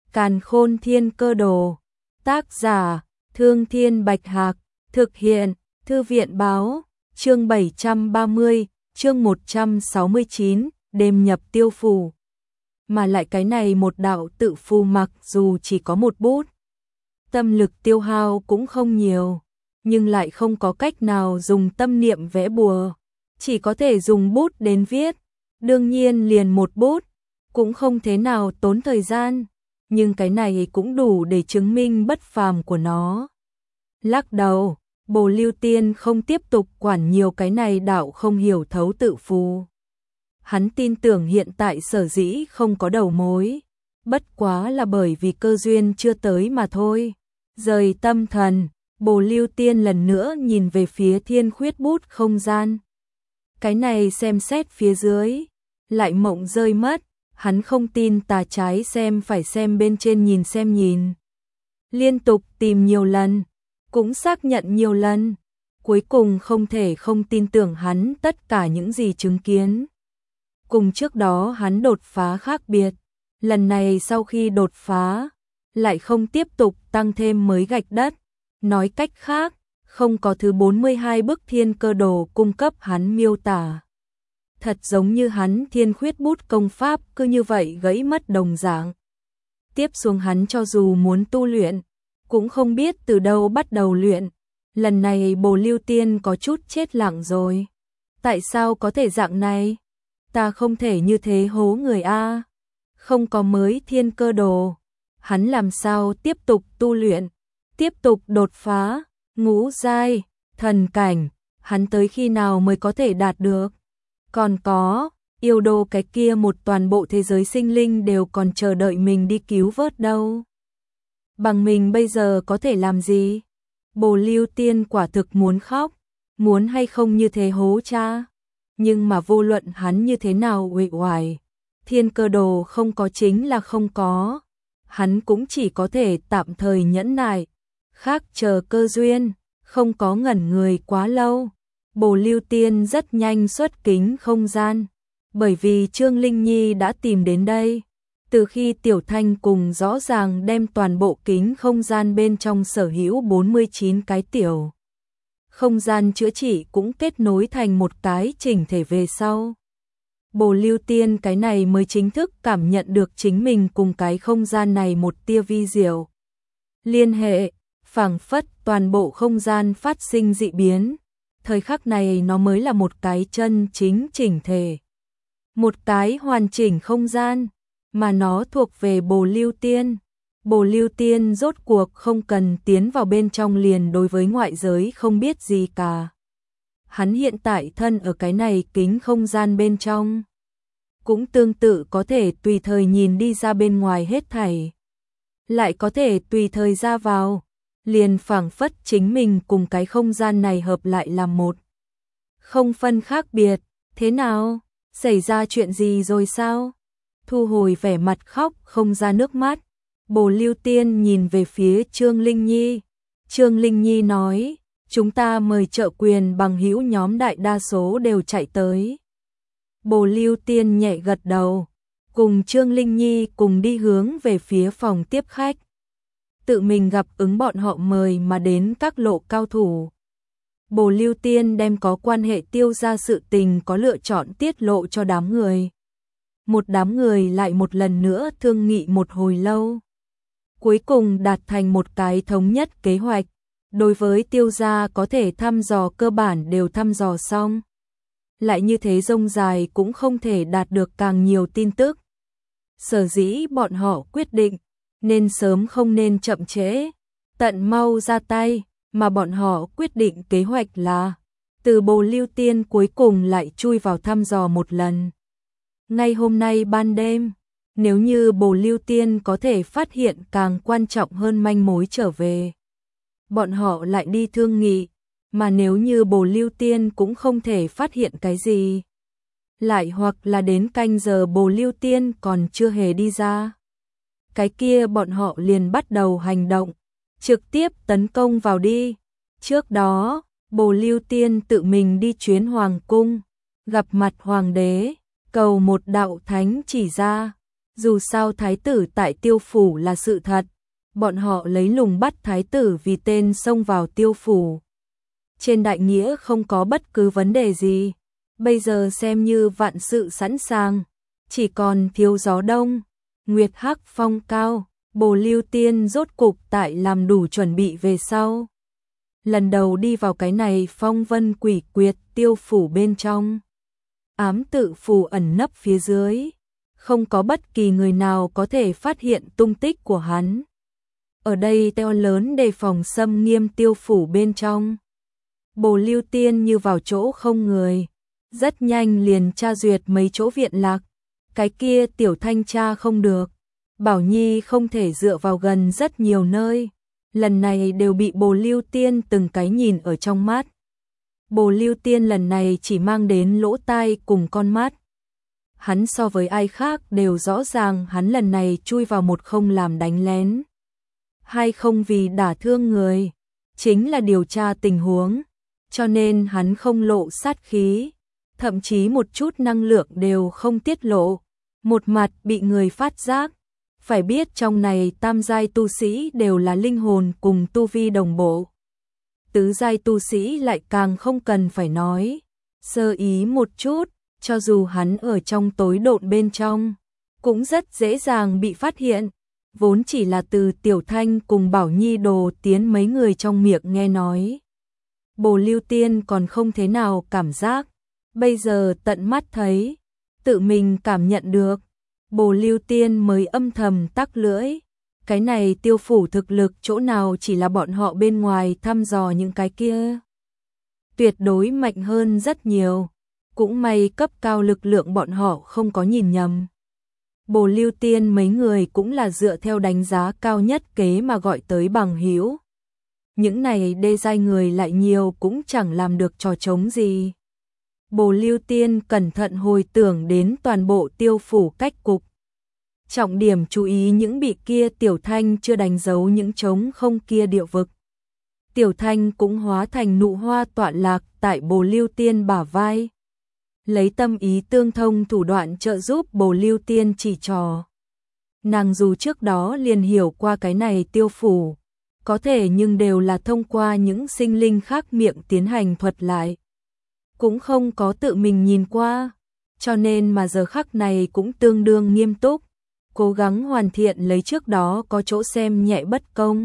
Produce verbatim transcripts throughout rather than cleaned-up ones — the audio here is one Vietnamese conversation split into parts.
Càn Khôn Thiên Cơ Đồ. Tác giả: Thương Thiên Bạch Hạc. Thực hiện: Thư viện báo. Chương bảy trăm ba mươi, chương một trăm sáu mươi chín, đêm nhập tiêu phù. Mà lại cái này một đạo tự phù mặc dù chỉ có một bút, tâm lực tiêu hao cũng không nhiều, nhưng lại không có cách nào dùng tâm niệm vẽ bùa, chỉ có thể dùng bút đến viết. Đương nhiên liền một bút, cũng không thế nào tốn thời gian, nhưng cái này cũng đủ để chứng minh bất phàm của nó. Lắc đầu, Bồ Lưu Tiên không tiếp tục quản nhiều cái này đạo không hiểu thấu tự phù. Hắn tin tưởng hiện tại sở dĩ không có đầu mối, bất quá là bởi vì cơ duyên chưa tới mà thôi. Rời tâm thần, Bồ Lưu Tiên lần nữa nhìn về phía thiên khuyết bút không gian. Cái này xem xét phía dưới, lại mộng rơi mất, hắn không tin tà trái xem phải xem bên trên nhìn xem nhìn. Liên tục tìm nhiều lần, cũng xác nhận nhiều lần, cuối cùng không thể không tin tưởng hắn tất cả những gì chứng kiến. Cùng trước đó hắn đột phá khác biệt, lần này sau khi đột phá, lại không tiếp tục tăng thêm mới gạch đất. Nói cách khác, không có thứ bốn mươi hai bức thiên cơ đồ cung cấp hắn miêu tả. Thật giống như hắn thiên khuyết bút công pháp cứ như vậy gãy mất đồng dạng. Tiếp xuống hắn cho dù muốn tu luyện, cũng không biết từ đâu bắt đầu luyện. Lần này Bồ Lưu Tiên có chút chết lặng rồi. Tại sao có thể dạng này? Ta không thể như thế hố người a. Không có mới thiên cơ đồ, hắn làm sao tiếp tục tu luyện, tiếp tục đột phá, ngũ giai, thần cảnh, hắn tới khi nào mới có thể đạt được? Còn có, yêu đô cái kia một toàn bộ thế giới sinh linh đều còn chờ đợi mình đi cứu vớt đâu. Bằng mình bây giờ có thể làm gì? Bồ Lưu Tiên quả thực muốn khóc, muốn hay không như thế hố cha. Nhưng mà vô luận hắn như thế nào uể oải, thiên cơ đồ không có chính là không có. Hắn cũng chỉ có thể tạm thời nhẫn nại, khác chờ cơ duyên, không có ngẩn người quá lâu. Bồ Lưu Tiên rất nhanh xuất kính không gian, bởi vì Trương Linh Nhi đã tìm đến đây. Từ khi Tiểu Thanh cùng rõ ràng đem toàn bộ kính không gian bên trong sở hữu bốn mươi chín cái tiểu không gian chữa trị cũng kết nối thành một cái chỉnh thể về sau, Bồ Lưu Tiên cái này mới chính thức cảm nhận được chính mình cùng cái không gian này một tia vi diệu liên hệ, phảng phất toàn bộ không gian phát sinh dị biến. Thời khắc này nó mới là một cái chân chính chỉnh thể, một cái hoàn chỉnh không gian, mà nó thuộc về Bồ Lưu Tiên. Bồ Lưu Tiên rốt cuộc không cần tiến vào bên trong liền đối với ngoại giới không biết gì cả. Hắn hiện tại thân ở cái này kính không gian bên trong, cũng tương tự có thể tùy thời nhìn đi ra bên ngoài hết thảy, lại có thể tùy thời ra vào, liền phảng phất chính mình cùng cái không gian này hợp lại làm một, không phân khác biệt. Thế nào? Xảy ra chuyện gì rồi sao? Thu hồi vẻ mặt khóc không ra nước mắt, Bồ Lưu Tiên nhìn về phía Trương Linh Nhi. Trương Linh Nhi nói, chúng ta mời trợ quyền bằng hữu nhóm đại đa số đều chạy tới. Bồ Lưu Tiên nhẹ gật đầu, cùng Trương Linh Nhi cùng đi hướng về phía phòng tiếp khách. Tự mình gặp ứng bọn họ mời mà đến các lộ cao thủ. Bồ Lưu Tiên đem có quan hệ Tiêu gia sự tình có lựa chọn tiết lộ cho đám người. Một đám người lại một lần nữa thương nghị một hồi lâu, cuối cùng đạt thành một cái thống nhất kế hoạch. Đối với Tiêu gia có thể thăm dò cơ bản đều thăm dò xong, lại như thế rông dài cũng không thể đạt được càng nhiều tin tức. Sở dĩ bọn họ quyết định nên sớm không nên chậm trễ, tận mau ra tay, mà bọn họ quyết định kế hoạch là từ Bồ Lưu Tiên cuối cùng lại chui vào thăm dò một lần. Ngay hôm nay ban đêm, nếu như Bồ Lưu Tiên có thể phát hiện càng quan trọng hơn manh mối trở về, bọn họ lại đi thương nghị, mà nếu như Bồ Lưu Tiên cũng không thể phát hiện cái gì, lại hoặc là đến canh giờ Bồ Lưu Tiên còn chưa hề đi ra, cái kia bọn họ liền bắt đầu hành động, trực tiếp tấn công vào đi. Trước đó, Bồ Lưu Tiên tự mình đi chuyến hoàng cung, gặp mặt hoàng đế, cầu một đạo thánh chỉ ra. Dù sao thái tử tại Tiêu phủ là sự thật, bọn họ lấy lùng bắt thái tử vì tên xông vào Tiêu phủ. Trên đại nghĩa không có bất cứ vấn đề gì, bây giờ xem như vạn sự sẵn sàng, chỉ còn thiếu gió đông, nguyệt hắc phong cao, Bồ Lưu Tiên rốt cục tại làm đủ chuẩn bị về sau. Lần đầu đi vào cái này phong vân quỷ quyệt Tiêu phủ bên trong. Ám tự phủ ẩn nấp phía dưới, không có bất kỳ người nào có thể phát hiện tung tích của hắn. Ở đây teo lớn đề phòng xâm nghiêm Tiêu phủ bên trong. Bồ Lưu Tiên như vào chỗ không người, rất nhanh liền tra duyệt mấy chỗ viện lạc. Cái kia Tiểu Thanh tra không được, Bảo Nhi không thể dựa vào gần rất nhiều nơi, lần này đều bị Bồ Lưu Tiên từng cái nhìn ở trong mắt. Bồ Lưu Tiên lần này chỉ mang đến lỗ tai cùng con mắt. Hắn so với ai khác đều rõ ràng hắn lần này chui vào một không làm đánh lén. Hay không vì đả thương người, chính là điều tra tình huống, cho nên hắn không lộ sát khí, thậm chí một chút năng lượng đều không tiết lộ, một mặt bị người phát giác. Phải biết trong này tam giai tu sĩ đều là linh hồn cùng tu vi đồng bộ. Tứ giai tu sĩ lại càng không cần phải nói, sơ ý một chút, cho dù hắn ở trong tối độn bên trong, cũng rất dễ dàng bị phát hiện. Vốn chỉ là từ Tiểu Thanh cùng Bảo Nhi đồ tiến mấy người trong miệng nghe nói. Bồ Lưu Tiên còn không thế nào cảm giác, bây giờ tận mắt thấy, tự mình cảm nhận được, Bồ Lưu Tiên mới âm thầm tắc lưỡi. Cái này Tiêu phủ thực lực chỗ nào chỉ là bọn họ bên ngoài thăm dò những cái kia. Tuyệt đối mạnh hơn rất nhiều, cũng may cấp cao lực lượng bọn họ không có nhìn nhầm. Bồ Lưu Tiên mấy người cũng là dựa theo đánh giá cao nhất kế mà gọi tới bằng hữu. Những này đê giai người lại nhiều cũng chẳng làm được trò trống gì. Bồ Lưu Tiên cẩn thận hồi tưởng đến toàn bộ Tiêu phủ cách cục. Trọng điểm chú ý những bị kia Tiểu Thanh chưa đánh dấu những trống không kia địa vực. Tiểu Thanh cũng hóa thành nụ hoa tọa lạc tại Bồ Lưu Tiên bả vai. Lấy tâm ý tương thông thủ đoạn trợ giúp Bồ Lưu Tiên chỉ trò. Nàng dù trước đó liền hiểu qua cái này Tiêu phủ, có thể nhưng đều là thông qua những sinh linh khác miệng tiến hành thuật lại. Cũng không có tự mình nhìn qua, cho nên mà giờ khắc này cũng tương đương nghiêm túc, cố gắng hoàn thiện lấy trước đó có chỗ xem nhẹ bất công.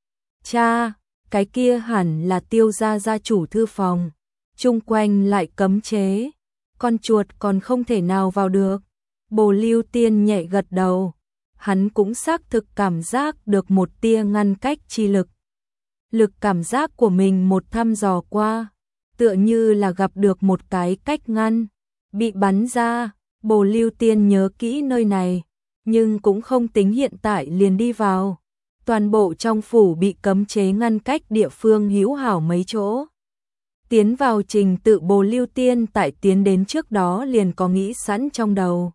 Cha, cái kia hẳn là Tiêu gia gia chủ thư phòng, chung quanh lại cấm chế, con chuột còn không thể nào vào được. Bồ Lưu Tiên nhẹ gật đầu, hắn cũng xác thực cảm giác được một tia ngăn cách chi lực. Lực cảm giác của mình một thăm dò qua, tựa như là gặp được một cái cách ngăn, bị bắn ra. Bồ Lưu Tiên nhớ kỹ nơi này, nhưng cũng không tính hiện tại liền đi vào. Toàn bộ trong phủ bị cấm chế ngăn cách địa phương hữu hảo mấy chỗ. Tiến vào trình tự Bồ Lưu Tiên tại tiến đến trước đó liền có nghĩ sẵn trong đầu.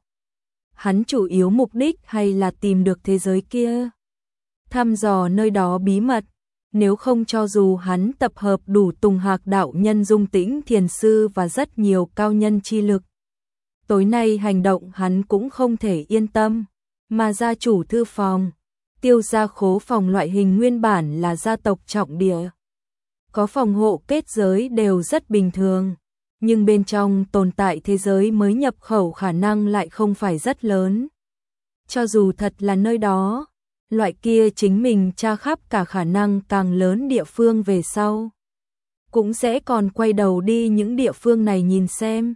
Hắn chủ yếu mục đích hay là tìm được thế giới kia, thăm dò nơi đó bí mật. Nếu không cho dù hắn tập hợp đủ Tùng Hạc đạo nhân Dung Tĩnh thiền sư và rất nhiều cao nhân chi lực, tối nay hành động hắn cũng không thể yên tâm. Mà gia chủ thư phòng, Tiêu gia khố phòng loại hình nguyên bản là gia tộc trọng địa, có phòng hộ kết giới đều rất bình thường, nhưng bên trong tồn tại thế giới mới nhập khẩu khả năng lại không phải rất lớn. Cho dù thật là nơi đó, loại kia chính mình tra khắp cả khả năng càng lớn địa phương về sau, cũng sẽ còn quay đầu đi những địa phương này nhìn xem.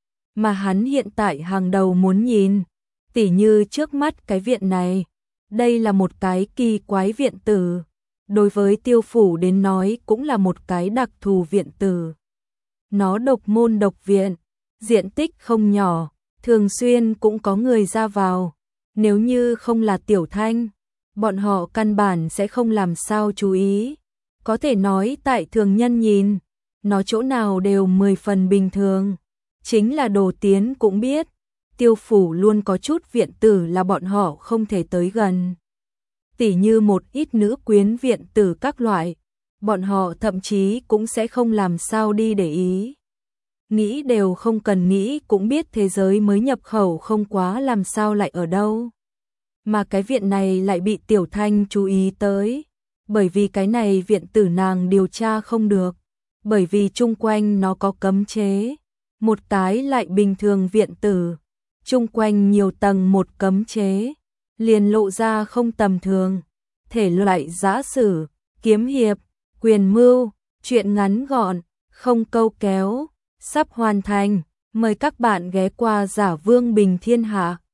Mà hắn hiện tại hàng đầu muốn nhìn, tỉ như trước mắt cái viện này, đây là một cái kỳ quái viện tử. Đối với Tiêu phủ đến nói cũng là một cái đặc thù viện tử. Nó độc môn độc viện, diện tích không nhỏ, thường xuyên cũng có người ra vào. Nếu như không là Tiểu Thanh, bọn họ căn bản sẽ không làm sao chú ý. Có thể nói tại thường nhân nhìn, nó chỗ nào đều mười phần bình thường. Chính là đồ tiến cũng biết, Tiêu phủ luôn có chút viện tử là bọn họ không thể tới gần. Tỉ như một ít nữ quyến viện tử các loại, bọn họ thậm chí cũng sẽ không làm sao đi để ý. Nghĩ đều không cần nghĩ cũng biết thế giới mới nhập khẩu không quá làm sao lại ở đâu. mà cái viện này lại bị Tiểu Thanh chú ý tới, bởi vì cái này viện tử nàng điều tra không được, bởi vì chung quanh nó có cấm chế, một cái lại bình thường viện tử, chung quanh nhiều tầng một cấm chế, liền lộ ra không tầm thường, thể loại giã sử, kiếm hiệp, quyền mưu, truyện ngắn gọn, không câu kéo, sắp hoàn thành, mời các bạn ghé qua Giả Vương Bình Thiên Hạ.